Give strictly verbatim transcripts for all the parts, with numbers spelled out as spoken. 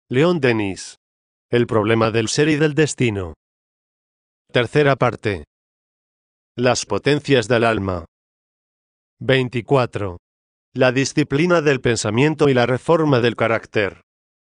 León Denis. El problema del ser y del destino. Tercera parte. Las potencias del alma. veinticuatro. La disciplina del pensamiento y la reforma del carácter.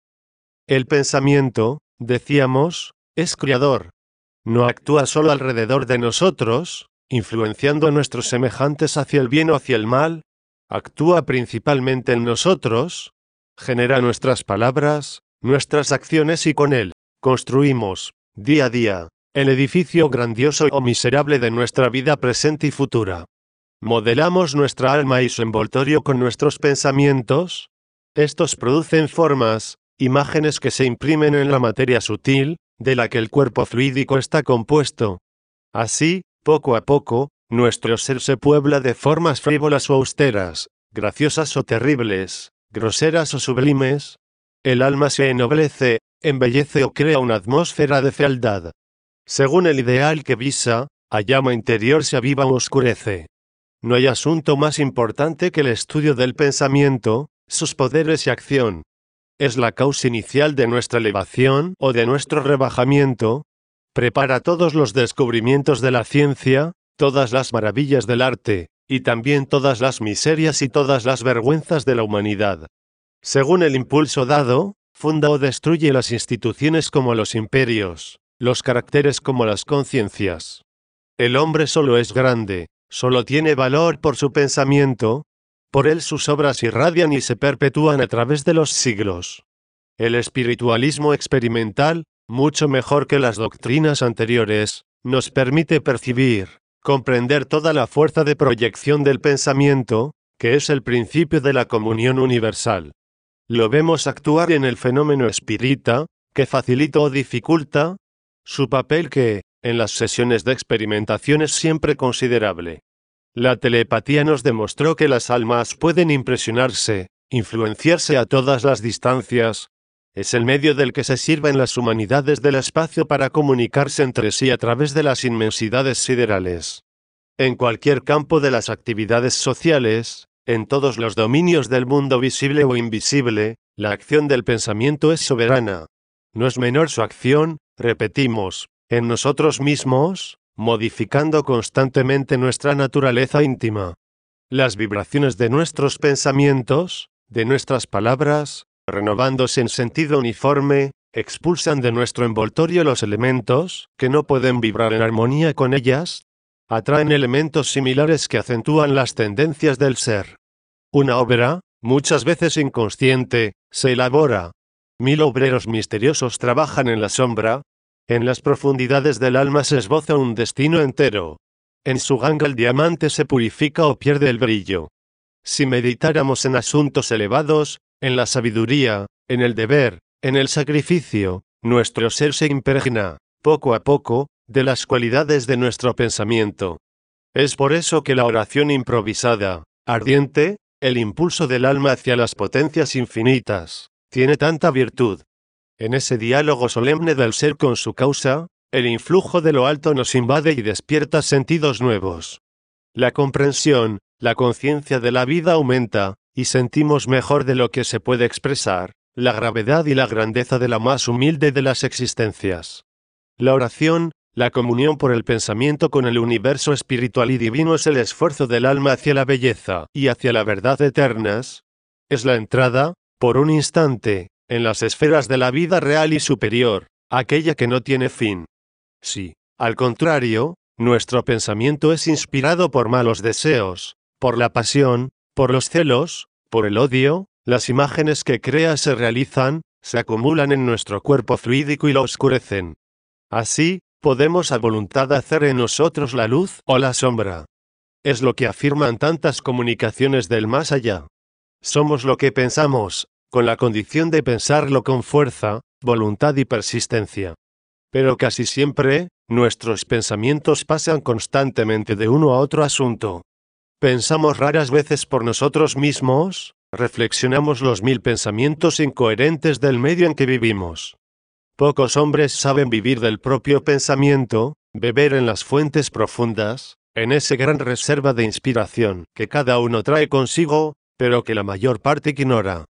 El pensamiento, decíamos, es creador. No actúa solo alrededor de nosotros, influenciando a nuestros semejantes hacia el bien o hacia el mal. Actúa principalmente en nosotros, genera nuestras palabras, nuestras acciones y con él, construimos, día a día, el edificio grandioso o miserable de nuestra vida presente y futura. Modelamos nuestra alma y su envoltorio con nuestros pensamientos. Estos producen formas, imágenes que se imprimen en la materia sutil, de la que el cuerpo fluídico está compuesto. Así, poco a poco, nuestro ser se puebla de formas frívolas o austeras, graciosas o terribles, groseras o sublimes. El alma se ennoblece, embellece o crea una atmósfera de fealdad. Según el ideal que visa, la llama interior se aviva o oscurece. No hay asunto más importante que el estudio del pensamiento, sus poderes y acción. Es la causa inicial de nuestra elevación o de nuestro rebajamiento. Prepara todos los descubrimientos de la ciencia, todas las maravillas del arte, y también todas las miserias y todas las vergüenzas de la humanidad. Según el impulso dado, funda o destruye las instituciones como los imperios, los caracteres como las conciencias. El hombre solo es grande, solo tiene valor por su pensamiento, por él sus obras irradian y se perpetúan a través de los siglos. El espiritualismo experimental, mucho mejor que las doctrinas anteriores, nos permite percibir, comprender toda la fuerza de proyección del pensamiento, que es el principio de la comunión universal. Lo vemos actuar en el fenómeno espírita, que facilita o dificulta, su papel que, en las sesiones de experimentación es siempre considerable. La telepatía nos demostró que las almas pueden impresionarse, influenciarse a todas las distancias. Es el medio del que se sirven las humanidades del espacio para comunicarse entre sí a través de las inmensidades siderales. En cualquier campo de las actividades sociales, en todos los dominios del mundo visible o invisible, la acción del pensamiento es soberana. No es menor su acción, repetimos, en nosotros mismos, modificando constantemente nuestra naturaleza íntima. Las vibraciones de nuestros pensamientos, de nuestras palabras, renovándose en sentido uniforme, expulsan de nuestro envoltorio los elementos, que no pueden vibrar en armonía con ellas, atraen elementos similares que acentúan las tendencias del ser. Una obra, muchas veces inconsciente, se elabora. Mil obreros misteriosos trabajan en la sombra. En las profundidades del alma se esboza un destino entero. En su ganga el diamante se purifica o pierde el brillo. Si meditáramos en asuntos elevados, en la sabiduría, en el deber, en el sacrificio, nuestro ser se impregna, poco a poco, de las cualidades de nuestro pensamiento. Es por eso que la oración improvisada, ardiente, el impulso del alma hacia las potencias infinitas, tiene tanta virtud. En ese diálogo solemne del ser con su causa, el influjo de lo alto nos invade y despierta sentidos nuevos. La comprensión, la conciencia de la vida aumenta, y sentimos mejor de lo que se puede expresar, la gravedad y la grandeza de la más humilde de las existencias. La oración, la comunión por el pensamiento con el universo espiritual y divino es el esfuerzo del alma hacia la belleza y hacia la verdad eternas. Es la entrada, por un instante, en las esferas de la vida real y superior, aquella que no tiene fin. Si, al contrario, nuestro pensamiento es inspirado por malos deseos, por la pasión, por los celos, por el odio, las imágenes que crea se realizan, se acumulan en nuestro cuerpo fluídico y lo oscurecen. Así, podemos a voluntad hacer en nosotros la luz o la sombra. Es lo que afirman tantas comunicaciones del más allá. Somos lo que pensamos, con la condición de pensarlo con fuerza, voluntad y persistencia. Pero casi siempre, nuestros pensamientos pasan constantemente de uno a otro asunto. Pensamos raras veces por nosotros mismos, reflexionamos los mil pensamientos incoherentes del medio en que vivimos. Pocos hombres saben vivir del propio pensamiento, beber en las fuentes profundas, en esa gran reserva de inspiración que cada uno trae consigo, pero que la mayor parte ignora.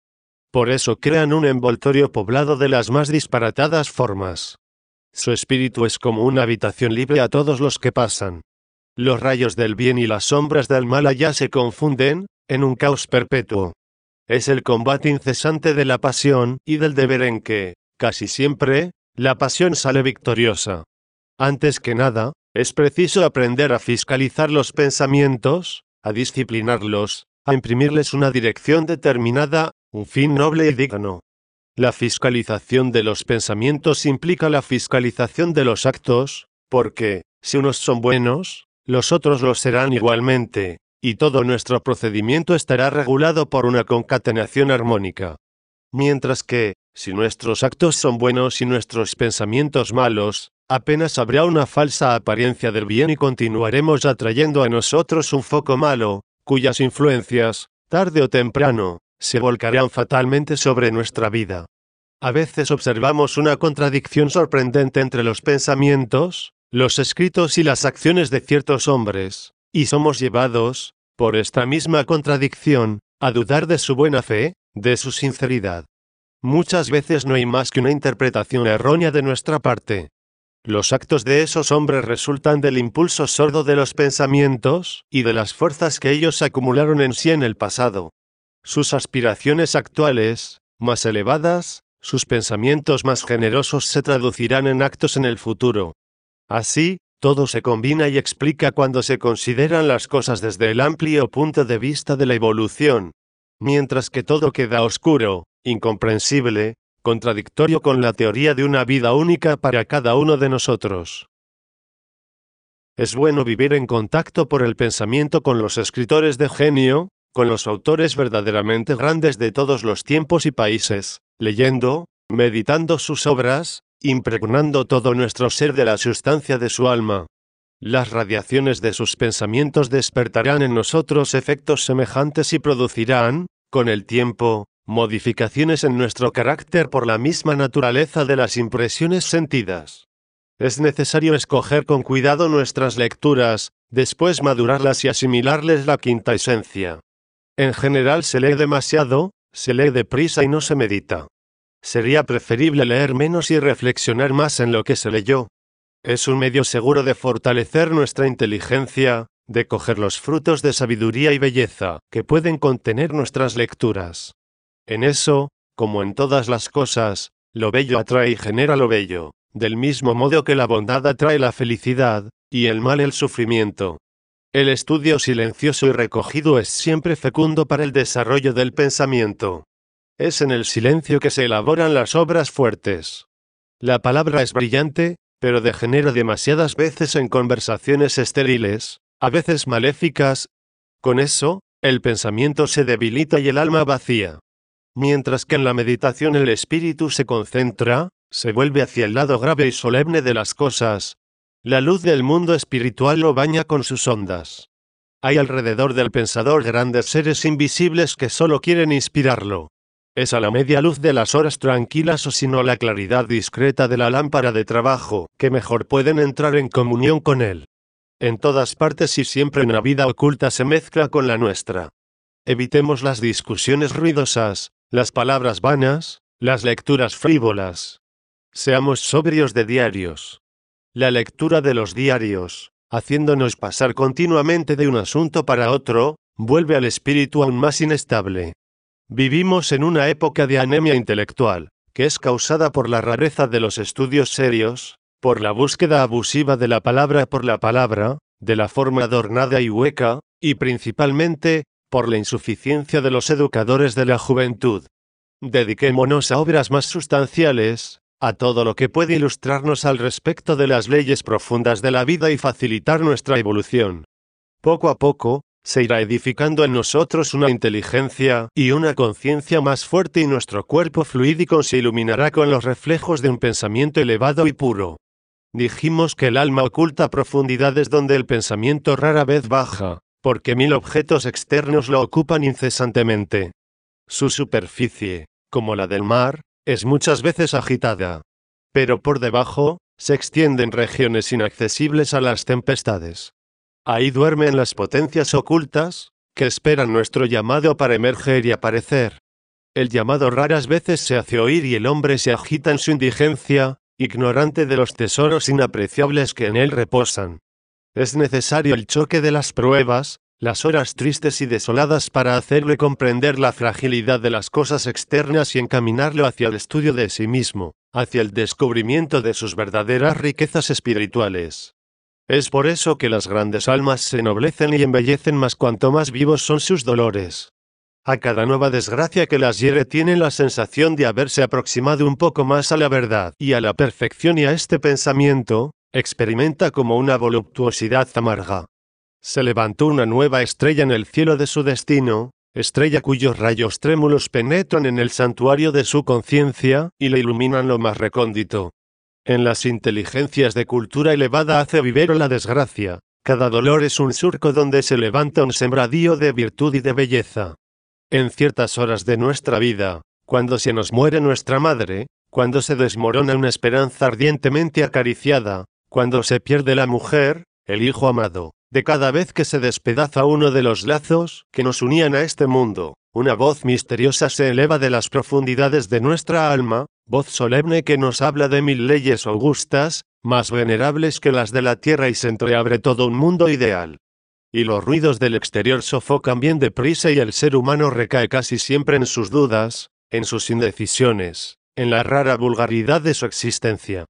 Por eso crean un envoltorio poblado de las más disparatadas formas. Su espíritu es como una habitación libre a todos los que pasan. Los rayos del bien y las sombras del mal allá se confunden, en un caos perpetuo. Es el combate incesante de la pasión y del deber en que, casi siempre, la pasión sale victoriosa. Antes que nada, es preciso aprender a fiscalizar los pensamientos, a disciplinarlos, a imprimirles una dirección determinada, un fin noble y digno. La fiscalización de los pensamientos implica la fiscalización de los actos, porque, si unos son buenos, los otros lo serán igualmente, y todo nuestro procedimiento estará regulado por una concatenación armónica. Mientras que, si nuestros actos son buenos y nuestros pensamientos malos, apenas habrá una falsa apariencia del bien y continuaremos atrayendo a nosotros un foco malo, cuyas influencias, tarde o temprano, se volcarán fatalmente sobre nuestra vida. A veces observamos una contradicción sorprendente entre los pensamientos, los escritos y las acciones de ciertos hombres, y somos llevados, por esta misma contradicción, a dudar de su buena fe, de su sinceridad. Muchas veces no hay más que una interpretación errónea de nuestra parte. Los actos de esos hombres resultan del impulso sordo de los pensamientos, y de las fuerzas que ellos acumularon en sí en el pasado. Sus aspiraciones actuales, más elevadas, sus pensamientos más generosos se traducirán en actos en el futuro. Así, todo se combina y explica cuando se consideran las cosas desde el amplio punto de vista de la evolución. Mientras que todo queda oscuro, incomprensible, contradictorio con la teoría de una vida única para cada uno de nosotros. Es bueno vivir en contacto por el pensamiento con los escritores de genio, con los autores verdaderamente grandes de todos los tiempos y países, leyendo, meditando sus obras, impregnando todo nuestro ser de la sustancia de su alma. Las radiaciones de sus pensamientos despertarán en nosotros efectos semejantes y producirán, con el tiempo, modificaciones en nuestro carácter por la misma naturaleza de las impresiones sentidas. Es necesario escoger con cuidado nuestras lecturas, después madurarlas y asimilarles la quinta esencia. En general se lee demasiado, se lee deprisa y no se medita. Sería preferible leer menos y reflexionar más en lo que se leyó. Es un medio seguro de fortalecer nuestra inteligencia, de coger los frutos de sabiduría y belleza que pueden contener nuestras lecturas. En eso, como en todas las cosas, lo bello atrae y genera lo bello, del mismo modo que la bondad atrae la felicidad, y el mal el sufrimiento. El estudio silencioso y recogido es siempre fecundo para el desarrollo del pensamiento. Es en el silencio que se elaboran las obras fuertes. La palabra es brillante, pero degenera demasiadas veces en conversaciones estériles, a veces maléficas. Con eso, el pensamiento se debilita y el alma vacía. Mientras que en la meditación el espíritu se concentra, se vuelve hacia el lado grave y solemne de las cosas. La luz del mundo espiritual lo baña con sus ondas. Hay alrededor del pensador grandes seres invisibles que solo quieren inspirarlo. Es a la media luz de las horas tranquilas o sino la claridad discreta de la lámpara de trabajo que mejor pueden entrar en comunión con él. En todas partes y siempre una vida oculta se mezcla con la nuestra. Evitemos las discusiones ruidosas, las palabras vanas, las lecturas frívolas. Seamos sobrios de diarios. La lectura de los diarios, haciéndonos pasar continuamente de un asunto para otro, vuelve al espíritu aún más inestable. Vivimos en una época de anemia intelectual, que es causada por la rareza de los estudios serios, por la búsqueda abusiva de la palabra por la palabra, de la forma adornada y hueca, y principalmente, por la insuficiencia de los educadores de la juventud. Dediquémonos a obras más sustanciales, a todo lo que puede ilustrarnos al respecto de las leyes profundas de la vida y facilitar nuestra evolución. Poco a poco, se irá edificando en nosotros una inteligencia y una conciencia más fuerte y nuestro cuerpo fluídico se iluminará con los reflejos de un pensamiento elevado y puro. Dijimos que el alma oculta profundidades donde el pensamiento rara vez baja, porque mil objetos externos lo ocupan incesantemente. Su superficie, como la del mar, es muchas veces agitada. Pero por debajo, se extienden regiones inaccesibles a las tempestades. Ahí duermen las potencias ocultas, que esperan nuestro llamado para emerger y aparecer. El llamado raras veces se hace oír y el hombre se agita en su indigencia, ignorante de los tesoros inapreciables que en él reposan. Es necesario el choque de las pruebas, las horas tristes y desoladas para hacerle comprender la fragilidad de las cosas externas y encaminarlo hacia el estudio de sí mismo, hacia el descubrimiento de sus verdaderas riquezas espirituales. Es por eso que las grandes almas se ennoblecen y embellecen más cuanto más vivos son sus dolores. A cada nueva desgracia que las hiere tienen la sensación de haberse aproximado un poco más a la verdad y a la perfección, y a este pensamiento experimenta como una voluptuosidad amarga. Se levantó una nueva estrella en el cielo de su destino, estrella cuyos rayos trémulos penetran en el santuario de su conciencia y le iluminan lo más recóndito. En las inteligencias de cultura elevada hace vivero la desgracia. Cada dolor es un surco donde se levanta un sembradío de virtud y de belleza. En ciertas horas de nuestra vida, cuando se nos muere nuestra madre, cuando se desmorona una esperanza ardientemente acariciada, cuando se pierde la mujer, el hijo amado, de cada vez que se despedaza uno de los lazos que nos unían a este mundo, una voz misteriosa se eleva de las profundidades de nuestra alma, voz solemne que nos habla de mil leyes augustas, más venerables que las de la tierra, y se entreabre todo un mundo ideal. Y los ruidos del exterior sofocan bien deprisa y el ser humano recae casi siempre en sus dudas, en sus indecisiones, en la rara vulgaridad de su existencia.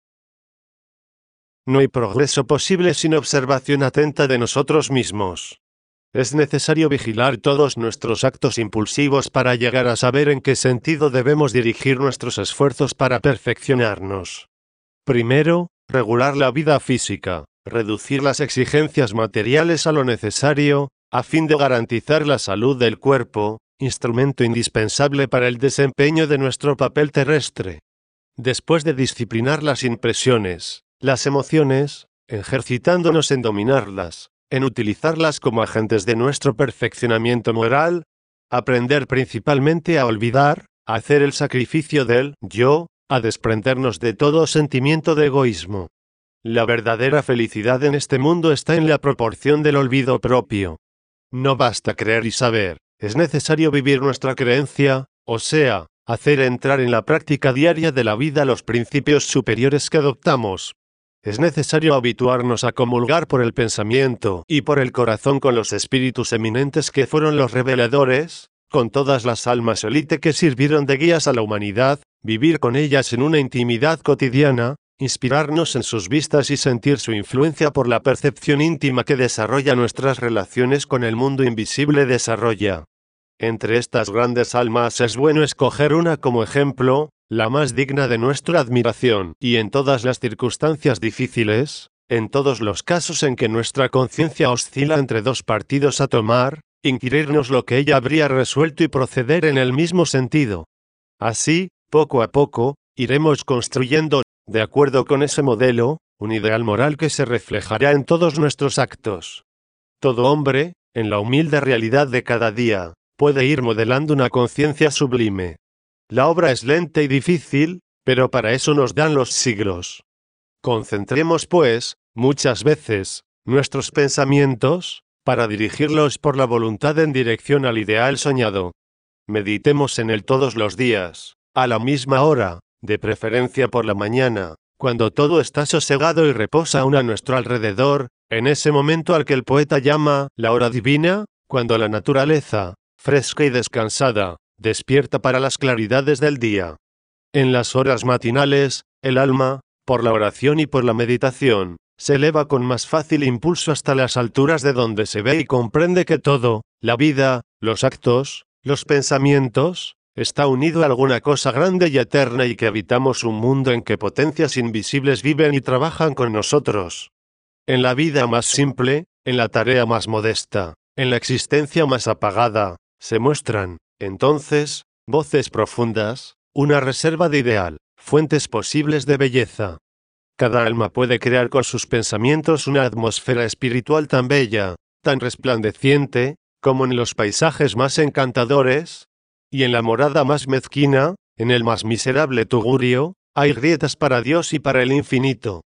No hay progreso posible sin observación atenta de nosotros mismos. Es necesario vigilar todos nuestros actos impulsivos para llegar a saber en qué sentido debemos dirigir nuestros esfuerzos para perfeccionarnos. Primero, regular la vida física, reducir las exigencias materiales a lo necesario, a fin de garantizar la salud del cuerpo, instrumento indispensable para el desempeño de nuestro papel terrestre. Después de disciplinar las impresiones, las emociones, ejercitándonos en dominarlas, en utilizarlas como agentes de nuestro perfeccionamiento moral, aprender principalmente a olvidar, a hacer el sacrificio del yo, a desprendernos de todo sentimiento de egoísmo. La verdadera felicidad en este mundo está en la proporción del olvido propio. No basta creer y saber, es necesario vivir nuestra creencia, o sea, hacer entrar en la práctica diaria de la vida los principios superiores que adoptamos. Es necesario habituarnos a comulgar por el pensamiento y por el corazón con los espíritus eminentes que fueron los reveladores, con todas las almas élite que sirvieron de guías a la humanidad, vivir con ellas en una intimidad cotidiana, inspirarnos en sus vistas y sentir su influencia por la percepción íntima que desarrolla nuestras relaciones con el mundo invisible desarrolla. Entre estas grandes almas es bueno escoger una como ejemplo, la más digna de nuestra admiración, y en todas las circunstancias difíciles, en todos los casos en que nuestra conciencia oscila entre dos partidos a tomar, inquirirnos lo que ella habría resuelto y proceder en el mismo sentido. Así, poco a poco, iremos construyendo, de acuerdo con ese modelo, un ideal moral que se reflejará en todos nuestros actos. Todo hombre, en la humilde realidad de cada día, puede ir modelando una conciencia sublime. La obra es lenta y difícil, pero para eso nos dan los siglos. Concentremos, pues, muchas veces, nuestros pensamientos, para dirigirlos por la voluntad en dirección al ideal soñado. Meditemos en él todos los días, a la misma hora, de preferencia por la mañana, cuando todo está sosegado y reposa aún a nuestro alrededor, en ese momento al que el poeta llama la hora divina, cuando la naturaleza, fresca y descansada, despierta para las claridades del día. En las horas matinales, el alma, por la oración y por la meditación, se eleva con más fácil impulso hasta las alturas de donde se ve y comprende que todo, la vida, los actos, los pensamientos, está unido a alguna cosa grande y eterna, y que habitamos un mundo en que potencias invisibles viven y trabajan con nosotros. En la vida más simple, en la tarea más modesta, en la existencia más apagada, se muestran, entonces, voces profundas, una reserva de ideal, fuentes posibles de belleza. Cada alma puede crear con sus pensamientos una atmósfera espiritual tan bella, tan resplandeciente, como en los paisajes más encantadores, y en la morada más mezquina, en el más miserable tugurio, hay grietas para Dios y para el infinito.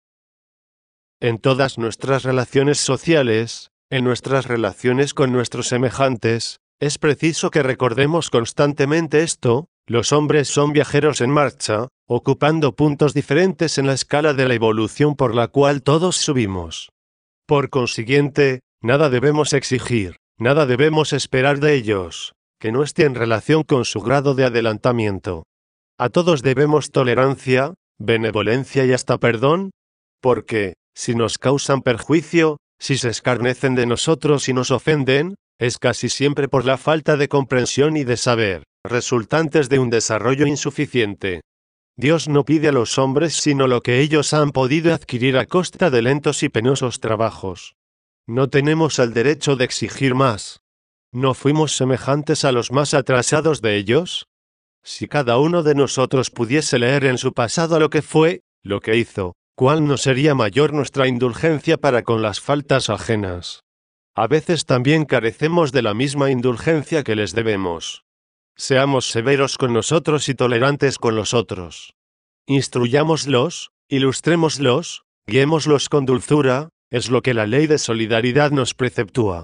En todas nuestras relaciones sociales, en nuestras relaciones con nuestros semejantes, Es preciso que recordemos constantemente esto: los hombres son viajeros en marcha, ocupando puntos diferentes en la escala de la evolución por la cual todos subimos. Por consiguiente, nada debemos exigir, nada debemos esperar de ellos, que no esté en relación con su grado de adelantamiento. A todos debemos tolerancia, benevolencia y hasta perdón, porque, si nos causan perjuicio, si se escarnecen de nosotros y nos ofenden, es casi siempre por la falta de comprensión y de saber, resultantes de un desarrollo insuficiente. Dios no pide a los hombres sino lo que ellos han podido adquirir a costa de lentos y penosos trabajos. No tenemos el derecho de exigir más. ¿No fuimos semejantes a los más atrasados de ellos? Si cada uno de nosotros pudiese leer en su pasado lo que fue, lo que hizo, ¿cuál no sería mayor nuestra indulgencia para con las faltas ajenas? A veces también carecemos de la misma indulgencia que les debemos. Seamos severos con nosotros y tolerantes con los otros. Instruyámoslos, ilustrémoslos, guiémoslos con dulzura, es lo que la ley de solidaridad nos preceptúa.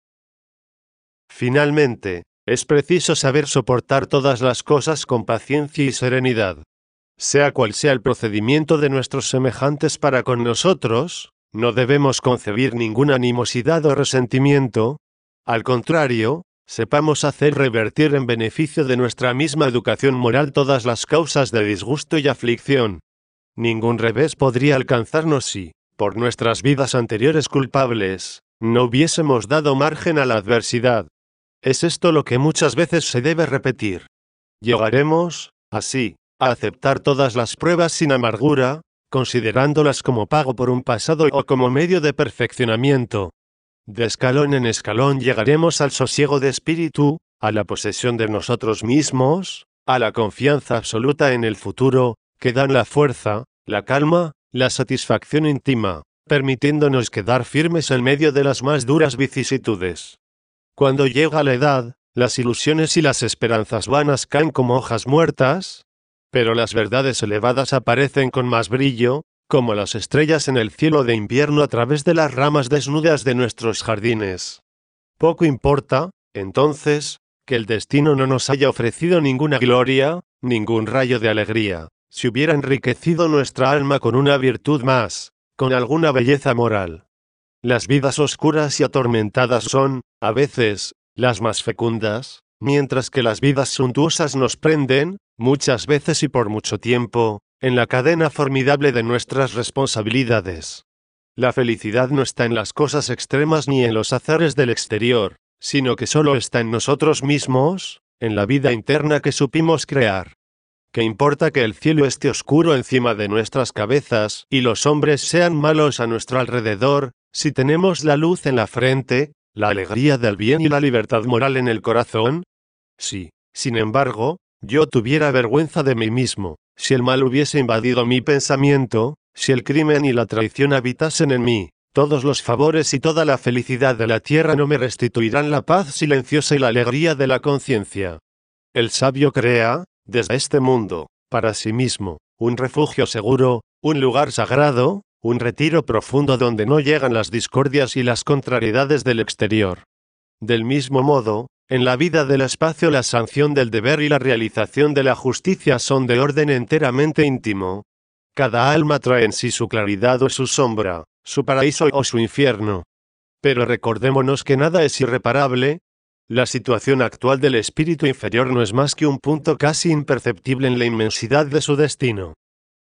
Finalmente, es preciso saber soportar todas las cosas con paciencia y serenidad. Sea cual sea el procedimiento de nuestros semejantes para con nosotros, no debemos concebir ninguna animosidad o resentimiento. Al contrario, sepamos hacer revertir en beneficio de nuestra misma educación moral todas las causas de disgusto y aflicción. Ningún revés podría alcanzarnos si, por nuestras vidas anteriores culpables, no hubiésemos dado margen a la adversidad. Es esto lo que muchas veces se debe repetir. Llegaremos, así, a aceptar todas las pruebas sin amargura, considerándolas como pago por un pasado o como medio de perfeccionamiento. De escalón en escalón llegaremos al sosiego de espíritu, a la posesión de nosotros mismos, a la confianza absoluta en el futuro, que dan la fuerza, la calma, la satisfacción íntima, permitiéndonos quedar firmes en medio de las más duras vicisitudes. Cuando llega la edad, las ilusiones y las esperanzas vanas caen como hojas muertas, pero las verdades elevadas aparecen con más brillo, como las estrellas en el cielo de invierno a través de las ramas desnudas de nuestros jardines. Poco importa, entonces, que el destino no nos haya ofrecido ninguna gloria, ningún rayo de alegría, si hubiera enriquecido nuestra alma con una virtud más, con alguna belleza moral. Las vidas oscuras y atormentadas son, a veces, las más fecundas, mientras que las vidas suntuosas nos prenden, muchas veces y por mucho tiempo, en la cadena formidable de nuestras responsabilidades. La felicidad no está en las cosas extremas ni en los azares del exterior, sino que solo está en nosotros mismos, en la vida interna que supimos crear. ¿Qué importa que el cielo esté oscuro encima de nuestras cabezas y los hombres sean malos a nuestro alrededor, si tenemos la luz en la frente, la alegría del bien y la libertad moral en el corazón? Si, sin embargo, yo tuviera vergüenza de mí mismo, si el mal hubiese invadido mi pensamiento, si el crimen y la traición habitasen en mí, todos los favores y toda la felicidad de la tierra no me restituirán la paz silenciosa y la alegría de la conciencia. El sabio crea, desde este mundo, para sí mismo, un refugio seguro, un lugar sagrado, un retiro profundo donde no llegan las discordias y las contrariedades del exterior. Del mismo modo, en la vida del espacio la sanción del deber y la realización de la justicia son de orden enteramente íntimo. Cada alma trae en sí su claridad o su sombra, su paraíso o su infierno. Pero recordémonos que nada es irreparable. La situación actual del espíritu inferior no es más que un punto casi imperceptible en la inmensidad de su destino.